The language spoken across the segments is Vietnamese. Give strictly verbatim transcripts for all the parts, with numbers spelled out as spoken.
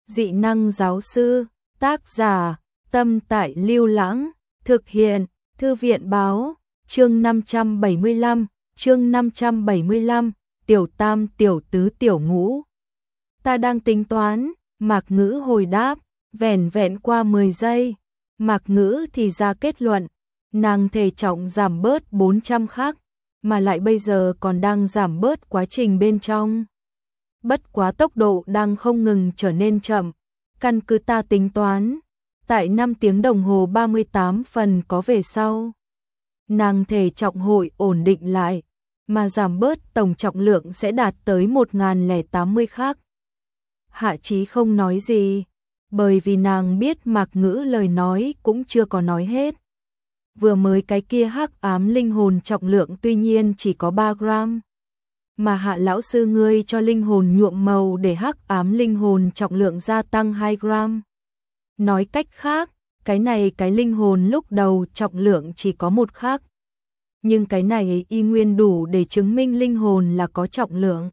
dị năng giáo sư, tác giả, Tâm Tại Lưu Lãng, thực hiện, Thư viện báo, chương năm trăm bảy mươi lăm, chương năm trăm bảy mươi lăm, tiểu tam tiểu tứ tiểu ngũ. Ta đang tính toán, Mạc Ngữ hồi đáp, vẻn vẹn qua mười giây, Mạc Ngữ thì ra kết luận, nàng thể trọng giảm bớt bốn trăm khắc, mà lại bây giờ còn đang giảm bớt quá trình bên trong. Bất quá tốc độ đang không ngừng trở nên chậm, căn cứ ta tính toán, tại năm tiếng đồng hồ ba mươi tám phần có về sau. Nàng thể trọng hội ổn định lại, mà giảm bớt tổng trọng lượng sẽ đạt tới một nghìn lẻ tám mươi khắc. Hạ Chí không nói gì, bởi vì nàng biết Mạc Ngữ lời nói cũng chưa có nói hết. Vừa mới cái kia hắc ám linh hồn trọng lượng tuy nhiên chỉ có ba gram, mà Hạ lão sư ngươi cho linh hồn nhuộm màu để hắc ám linh hồn trọng lượng gia tăng hai gram. Nói cách khác, cái này cái linh hồn lúc đầu trọng lượng chỉ có một khắc. Nhưng cái này y nguyên đủ để chứng minh linh hồn là có trọng lượng.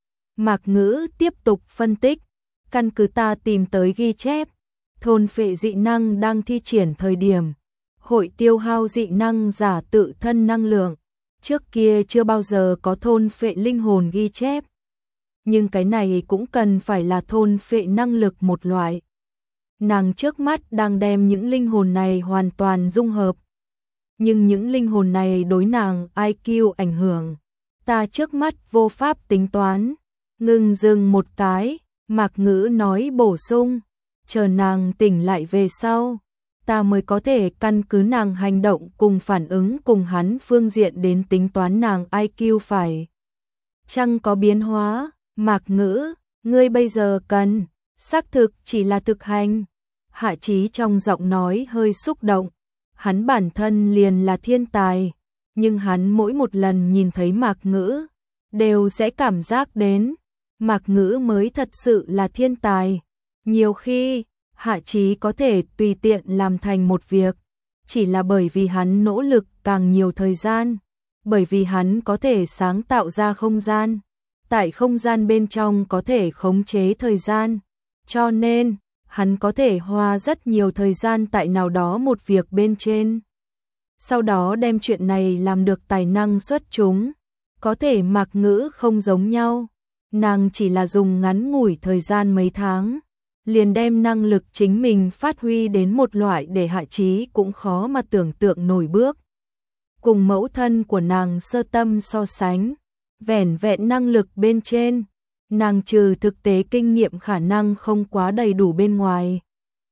Mạc Ngữ tiếp tục phân tích, căn cứ ta tìm tới ghi chép, thôn phệ dị năng đang thi triển thời điểm, hội tiêu hao dị năng giả tự thân năng lượng, trước kia chưa bao giờ có thôn phệ linh hồn ghi chép. Nhưng cái này cũng cần phải là thôn phệ năng lực một loại. Nàng trước mắt đang đem những linh hồn này hoàn toàn dung hợp. Nhưng những linh hồn này đối nàng i kiu ảnh hưởng, ta trước mắt vô pháp tính toán. Ngừng dừng một cái, Mạc Ngữ nói bổ sung, chờ nàng tỉnh lại về sau, ta mới có thể căn cứ nàng hành động cùng phản ứng cùng hắn phương diện đến tính toán nàng i kiu phải chăng có biến hóa. Mạc Ngữ, ngươi bây giờ cần, xác thực chỉ là thực hành. Hạ Chí trong giọng nói hơi xúc động, hắn bản thân liền là thiên tài, nhưng hắn mỗi một lần nhìn thấy Mạc Ngữ, đều sẽ cảm giác đến, Mạc Ngữ mới thật sự là thiên tài. Nhiều khi, Hạ Chí có thể tùy tiện làm thành một việc, chỉ là bởi vì hắn nỗ lực càng nhiều thời gian, bởi vì hắn có thể sáng tạo ra không gian, tại không gian bên trong có thể khống chế thời gian, cho nên, hắn có thể hoa rất nhiều thời gian tại nào đó một việc bên trên. Sau đó đem chuyện này làm được tài năng xuất chúng, có thể Mạc Ngữ không giống nhau, nàng chỉ là dùng ngắn ngủi thời gian mấy tháng, liền đem năng lực chính mình phát huy đến một loại để Hạ Chí cũng khó mà tưởng tượng nổi bước. Cùng mẫu thân của nàng Sơ Tâm so sánh, vẻn vẹn năng lực bên trên, nàng trừ thực tế kinh nghiệm khả năng không quá đầy đủ bên ngoài.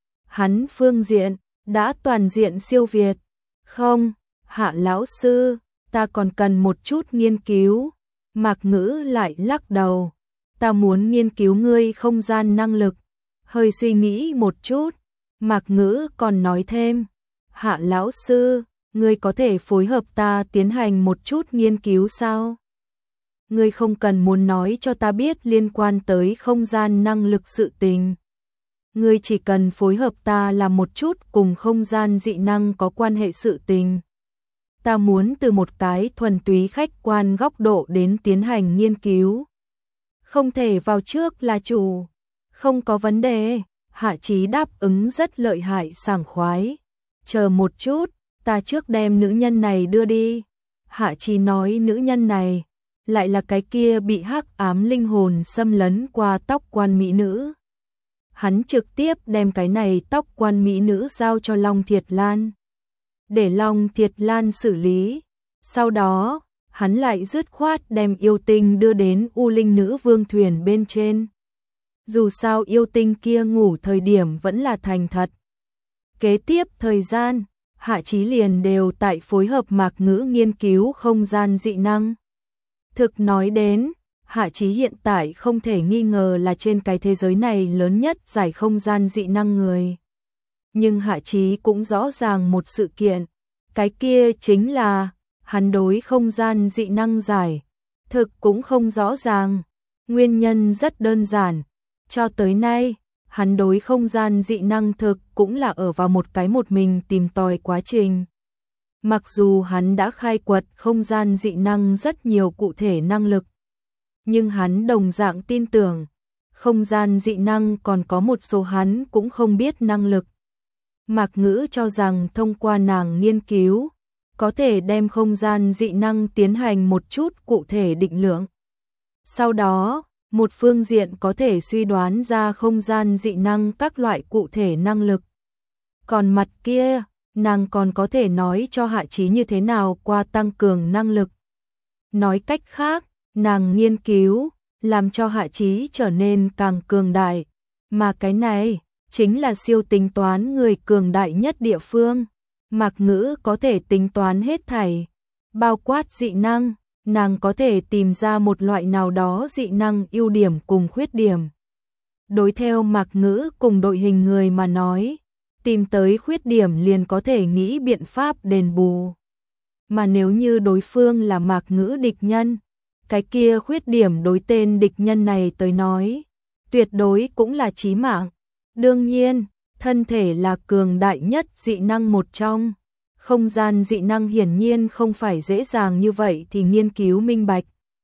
Hắn phương diện, đã toàn diện siêu việt. Không, Hạ lão sư, ta còn cần một chút nghiên cứu. Mạc Ngữ lại lắc đầu, ta muốn nghiên cứu ngươi không gian năng lực. Hơi suy nghĩ một chút, Mạc Ngữ còn nói thêm, Hạ lão sư, ngươi có thể phối hợp ta tiến hành một chút nghiên cứu sao? Ngươi không cần muốn nói cho ta biết liên quan tới không gian năng lực sự tình. Ngươi chỉ cần phối hợp ta làm một chút cùng không gian dị năng có quan hệ sự tình. Ta muốn từ một cái thuần túy khách quan góc độ đến tiến hành nghiên cứu. Không thể vào trước là chủ. Không có vấn đề. Hạ Chí đáp ứng rất lợi hại sảng khoái. Chờ một chút, ta trước đem nữ nhân này đưa đi. Hạ Chí nói nữ nhân này lại là cái kia bị hắc ám linh hồn xâm lấn qua tóc quan mỹ nữ. Hắn trực tiếp đem cái này tóc quan mỹ nữ giao cho Long Thiệt Lan, để Long Thiệt Lan xử lý. Sau đó, hắn lại dứt khoát đem yêu tinh đưa đến U Linh Nữ Vương thuyền bên trên. Dù sao yêu tinh kia ngủ thời điểm vẫn là thành thật. Kế tiếp thời gian, Hạ Chí liền đều tại phối hợp Mạc Ngữ nghiên cứu không gian dị năng. Thực nói đến, Hạ Chí hiện tại không thể nghi ngờ là trên cái thế giới này lớn nhất giải không gian dị năng người. Nhưng Hạ Chí cũng rõ ràng một sự kiện, cái kia chính là, hắn đối không gian dị năng giải, thực cũng không rõ ràng. Nguyên nhân rất đơn giản, cho tới nay, hắn đối không gian dị năng thực cũng là ở vào một cái một mình tìm tòi quá trình. Mặc dù hắn đã khai quật không gian dị năng rất nhiều cụ thể năng lực, nhưng hắn đồng dạng tin tưởng, không gian dị năng còn có một số hắn cũng không biết năng lực. Mạc Ngữ cho rằng thông qua nàng nghiên cứu, có thể đem không gian dị năng tiến hành một chút cụ thể định lượng. Sau đó, một phương diện có thể suy đoán ra không gian dị năng các loại cụ thể năng lực. Còn mặt kia, nàng còn có thể nói cho Hạ Chí như thế nào qua tăng cường năng lực. Nói cách khác, nàng nghiên cứu, làm cho Hạ Chí trở nên càng cường đại. Mà cái này, chính là siêu tính toán người cường đại nhất địa phương. Mạc Ngữ có thể tính toán hết thảy, bao quát dị năng, nàng có thể tìm ra một loại nào đó dị năng ưu điểm cùng khuyết điểm. Đối theo Mạc Ngữ cùng đội hình người mà nói, tìm tới khuyết điểm liền có thể nghĩ biện pháp đền bù. Mà nếu như đối phương là Mạc Ngữ địch nhân, cái kia khuyết điểm đối tên địch nhân này tới nói, tuyệt đối cũng là chí mạng. Đương nhiên, thân thể là cường đại nhất dị năng một trong. Không gian dị năng hiển nhiên không phải dễ dàng như vậy thì nghiên cứu minh bạch.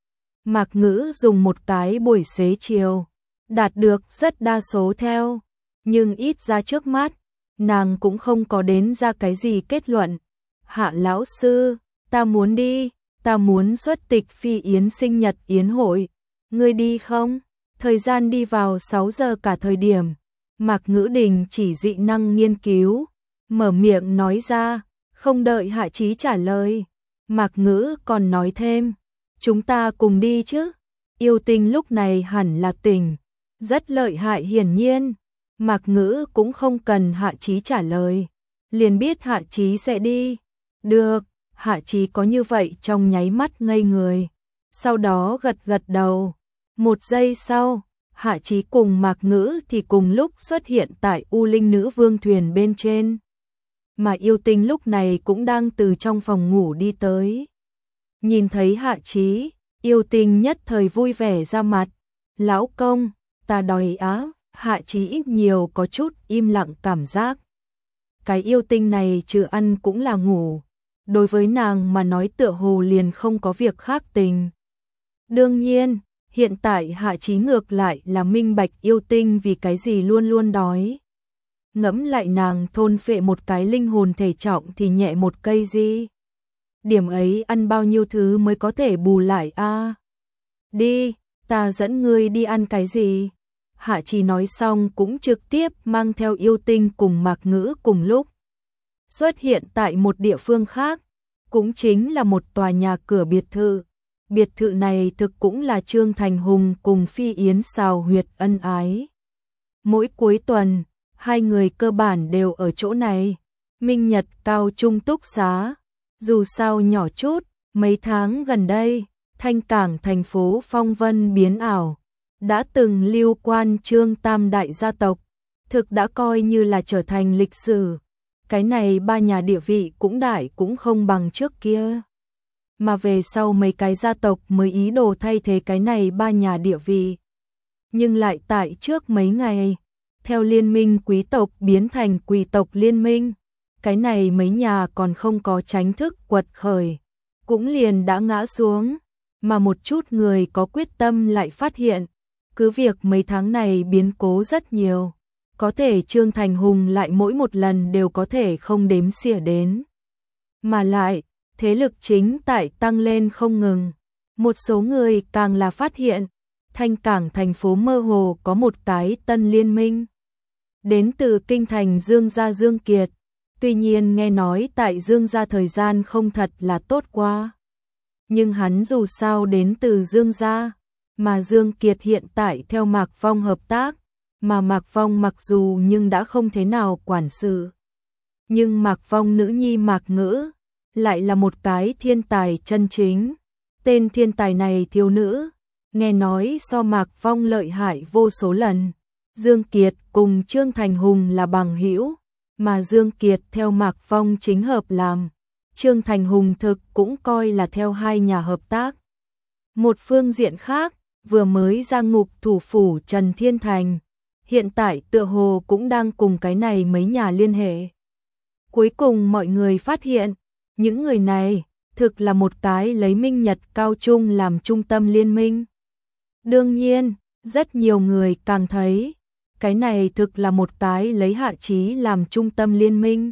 Mạc Ngữ dùng một cái buổi xế chiều, đạt được rất đa số theo, nhưng ít ra trước mắt, nàng cũng không có đến ra cái gì kết luận. Hạ lão sư, ta muốn đi, ta muốn xuất tịch phi yến sinh nhật yến hội, ngươi đi không? Thời gian đi vào sáu giờ cả thời điểm, Mạc Ngữ đình chỉ dị năng nghiên cứu, mở miệng nói ra, không đợi Hạ Chí trả lời. Mạc Ngữ còn nói thêm, chúng ta cùng đi chứ? Yêu Tinh lúc này hẳn là tỉnh, rất lợi hại hiển nhiên. Mạc Ngữ cũng không cần Hạ Chí trả lời, liền biết Hạ Chí sẽ đi. Được, Hạ Chí có như vậy trong nháy mắt ngây người, sau đó gật gật đầu. Một giây sau, Hạ Chí cùng Mạc Ngữ thì cùng lúc xuất hiện tại U Linh Nữ Vương thuyền bên trên. Mà Yêu Tinh lúc này cũng đang từ trong phòng ngủ đi tới. Nhìn thấy Hạ Chí, Yêu Tinh nhất thời vui vẻ ra mặt. Lão công, ta đói á. Hạ Chí ít nhiều có chút im lặng cảm giác. Cái yêu tinh này trừ ăn cũng là ngủ. Đối với nàng mà nói tựa hồ liền không có việc khác tình. Đương nhiên, hiện tại Hạ Chí ngược lại là minh bạch yêu tinh vì cái gì luôn luôn đói. Ngẫm lại nàng thôn phệ một cái linh hồn thể trọng thì nhẹ một cây gì. Điểm ấy ăn bao nhiêu thứ mới có thể bù lại a? À? Đi, ta dẫn ngươi đi ăn cái gì? Hạ Chí nói xong cũng trực tiếp mang theo yêu tinh cùng Mạc Ngữ cùng lúc xuất hiện tại một địa phương khác, cũng chính là một tòa nhà cửa biệt thự. Biệt thự này thực cũng là Trương Thành Hùng cùng Phi Yến xào huyệt ân ái. Mỗi cuối tuần, hai người cơ bản đều ở chỗ này. Minh Nhật cao trung túc xá, dù sao nhỏ chút, mấy tháng gần đây, Thanh Cảng thành phố phong vân biến ảo. Đã từng lưu quan Trương tam đại gia tộc, thực đã coi như là trở thành lịch sử. Cái này ba nhà địa vị cũng đại cũng không bằng trước kia. Mà về sau mấy cái gia tộc mới ý đồ thay thế cái này ba nhà địa vị. Nhưng lại tại trước mấy ngày, theo liên minh quý tộc biến thành quỷ tộc liên minh, cái này mấy nhà còn không có tránh thức quật khởi, cũng liền đã ngã xuống. Mà một chút người có quyết tâm lại phát hiện, cứ việc mấy tháng này biến cố rất nhiều, có thể Trương Thành Hùng lại mỗi một lần đều có thể không đếm xỉa đến. Mà lại, thế lực chính tại tăng lên không ngừng. Một số người càng là phát hiện, Thanh Cảng thành phố mơ hồ có một cái tân liên minh. Đến từ kinh thành Dương gia Dương Kiệt, tuy nhiên nghe nói tại Dương gia thời gian không thật là tốt qua. Nhưng hắn dù sao đến từ Dương gia, mà Dương Kiệt hiện tại theo Mạc Phong hợp tác, mà Mạc Phong mặc dù nhưng đã không thế nào quản sự. Nhưng Mạc Phong nữ nhi Mạc Ngữ, lại là một cái thiên tài chân chính. Tên thiên tài này thiếu nữ, nghe nói so Mạc Phong lợi hại vô số lần. Dương Kiệt cùng Trương Thành Hùng là bằng hữu, mà Dương Kiệt theo Mạc Phong chính hợp làm. Trương Thành Hùng thực cũng coi là theo hai nhà hợp tác. Một phương diện khác, vừa mới ra ngục thủ phủ Trần Thiên Thành, hiện tại tựa hồ cũng đang cùng cái này mấy nhà liên hệ. Cuối cùng mọi người phát hiện, những người này thực là một cái lấy Minh Nhật cao trung làm trung tâm liên minh. Đương nhiên, Rất nhiều người càng thấy, cái này thực là một cái lấy Hạ Chí làm trung tâm liên minh.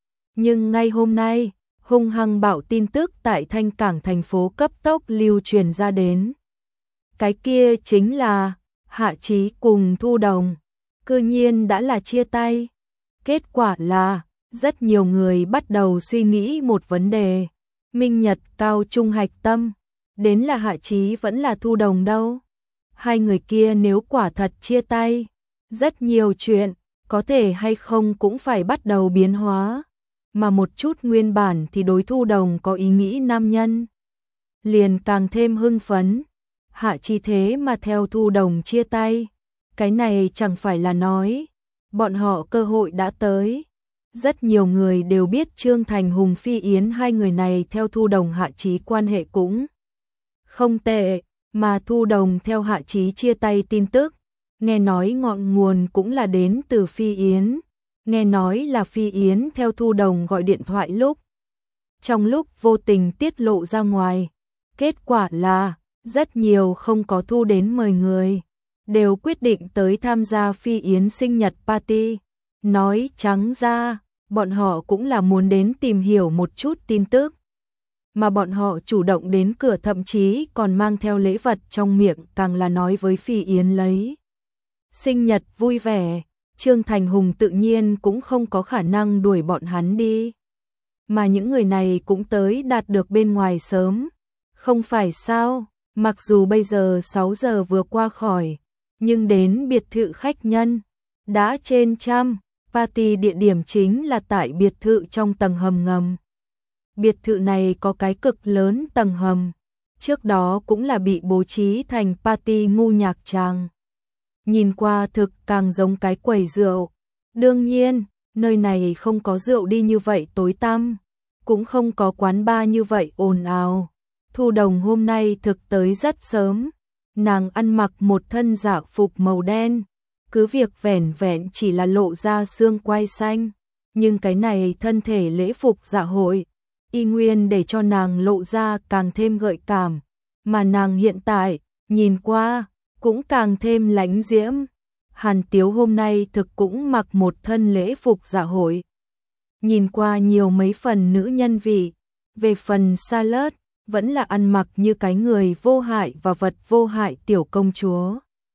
Nhưng ngay hôm nay, hung hăng bạo tin tức tại Thanh Cảng thành phố cấp tốc lưu truyền ra đến. Cái kia chính là Hạ Chí cùng Thu Đồng, cư nhiên đã là chia tay. Kết quả là, rất nhiều người bắt đầu suy nghĩ một vấn đề. Minh Nhật cao trung hạch tâm, đến là Hạ Chí vẫn là Thu Đồng đâu. Hai người kia nếu quả thật chia tay, rất nhiều chuyện, có thể hay không cũng phải bắt đầu biến hóa. Mà một chút nguyên bản thì đối Thu Đồng có ý nghĩ nam nhân, liền càng thêm hưng phấn. Hạ Chí thế mà theo Thu Đồng chia tay, cái này chẳng phải là nói, bọn họ cơ hội đã tới. Rất nhiều người đều biết Trương Thành Hùng Phi Yến hai người này theo Thu Đồng Hạ Chí quan hệ cũng không tệ, mà Thu Đồng theo Hạ Chí chia tay tin tức, nghe nói ngọn nguồn cũng là đến từ Phi Yến, nghe nói là Phi Yến theo Thu Đồng gọi điện thoại lúc, trong lúc vô tình tiết lộ ra ngoài, kết quả là rất nhiều không có thu đến mời người, đều quyết định tới tham gia Phi Yến sinh nhật party. Nói trắng ra, bọn họ cũng là muốn đến tìm hiểu một chút tin tức. Mà bọn họ chủ động đến cửa, thậm chí còn mang theo lễ vật trong miệng, càng là nói với Phi Yến lấy sinh nhật vui vẻ. Trương Thành Hùng tự nhiên cũng không có khả năng đuổi bọn hắn đi. Mà những người này cũng tới đạt được bên ngoài sớm. Không phải sao, mặc dù bây giờ sáu giờ vừa qua khỏi, nhưng đến biệt thự khách nhân đã trên trăm. Party địa điểm chính là tại biệt thự trong tầng hầm ngầm. Biệt thự này có cái cực lớn tầng hầm, trước đó cũng là bị bố trí thành party ngu nhạc tràng. Nhìn qua thực càng giống cái quầy rượu. Đương nhiên, nơi này không có rượu đi như vậy tối tăm, cũng không có quán bar như vậy ồn ào. Thu Đồng hôm nay thực tới rất sớm, nàng ăn mặc một thân dạ phục màu đen. Cứ việc vẻn vẹn chỉ là lộ ra xương quai xanh, nhưng cái này thân thể lễ phục dạ hội, y nguyên để cho nàng lộ ra càng thêm gợi cảm, mà nàng hiện tại, nhìn qua, cũng càng thêm lãnh diễm. Hàn Tiếu hôm nay thực cũng mặc một thân lễ phục dạ hội, nhìn qua nhiều mấy phần nữ nhân vị, về phần Charlotte, vẫn là ăn mặc như cái người vô hại và vật vô hại tiểu công chúa.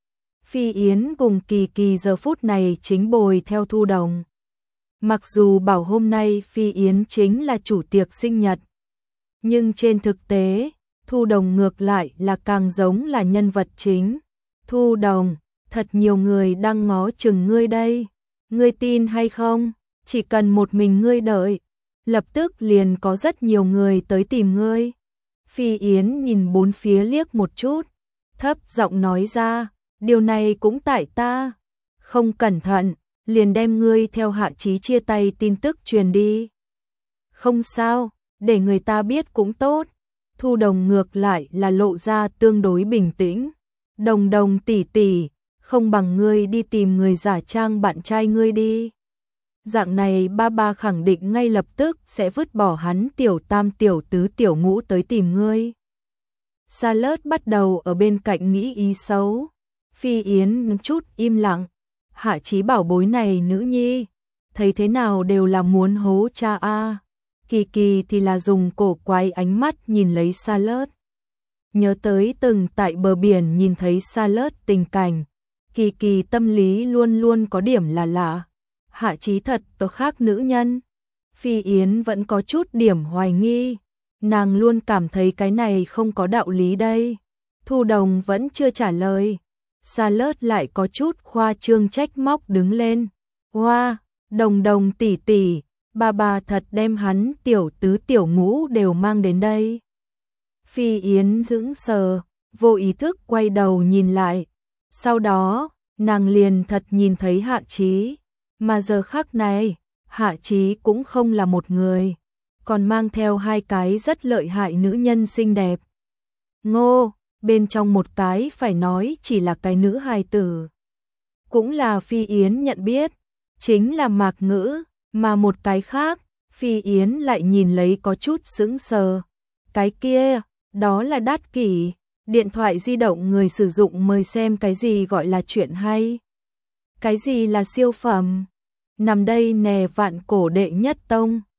Phi Yến cùng Kỳ Kỳ giờ phút này chính bồi theo Thu Đồng. Mặc dù bảo hôm nay Phi Yến chính là chủ tiệc sinh nhật, nhưng trên thực tế, Thu Đồng ngược lại là càng giống là nhân vật chính. Thu Đồng, thật nhiều người đang ngó chừng ngươi đây, ngươi tin hay không? Chỉ cần một mình ngươi đợi, lập tức liền có rất nhiều người tới tìm ngươi. Phi Yến nhìn bốn phía liếc một chút, thấp giọng nói ra. Điều này cũng tại ta, không cẩn thận, liền đem ngươi theo Hạ Chí chia tay tin tức truyền đi. Không sao, để người ta biết cũng tốt. Thu Đồng ngược lại là lộ ra tương đối bình tĩnh. Đồng Đồng tỷ tỷ, không bằng ngươi đi tìm người giả trang bạn trai ngươi đi. Dạng này ba ba khẳng định ngay lập tức sẽ vứt bỏ hắn tiểu tam tiểu tứ tiểu ngũ tới tìm ngươi. Charlotte bắt đầu ở bên cạnh nghĩ ý xấu. Phi Yến chút im lặng, Hạ Chí bảo bối này nữ nhi, thấy thế nào đều là muốn hố cha a. Kỳ Kỳ thì là dùng cổ quái ánh mắt nhìn lấy Charlotte. Nhớ tới từng tại bờ biển nhìn thấy Charlotte tình cảnh, Kỳ Kỳ tâm lý luôn luôn có điểm là lạ. Hạ Chí thật có khác nữ nhân. Phi Yến vẫn có chút điểm hoài nghi, nàng luôn cảm thấy cái này không có đạo lý đây. Thu Đồng vẫn chưa trả lời. Charlotte lại có chút khoa trương trách móc đứng lên. Hoa, wow, Đồng Đồng tỷ tỷ, bà bà thật đem hắn tiểu tứ tiểu ngũ đều mang đến đây. Phi Yến sững sờ, vô ý thức quay đầu nhìn lại. Sau đó, nàng liền thật nhìn thấy Hạ Chí. Mà giờ khắc này, Hạ Chí cũng không là một người, còn mang theo hai cái rất lợi hại nữ nhân xinh đẹp. Ngô! Bên trong một cái phải nói chỉ là cái nữ hài tử, cũng là Phi Yến nhận biết, chính là Mạc Ngữ, mà một cái khác, Phi Yến lại nhìn lấy có chút sững sờ. Cái kia, đó là Đát Kỷ. Điện thoại di động người sử dụng mời xem cái gì gọi là chuyện hay. Cái gì là siêu phẩm. Nằm đây nè vạn cổ đệ nhất tông.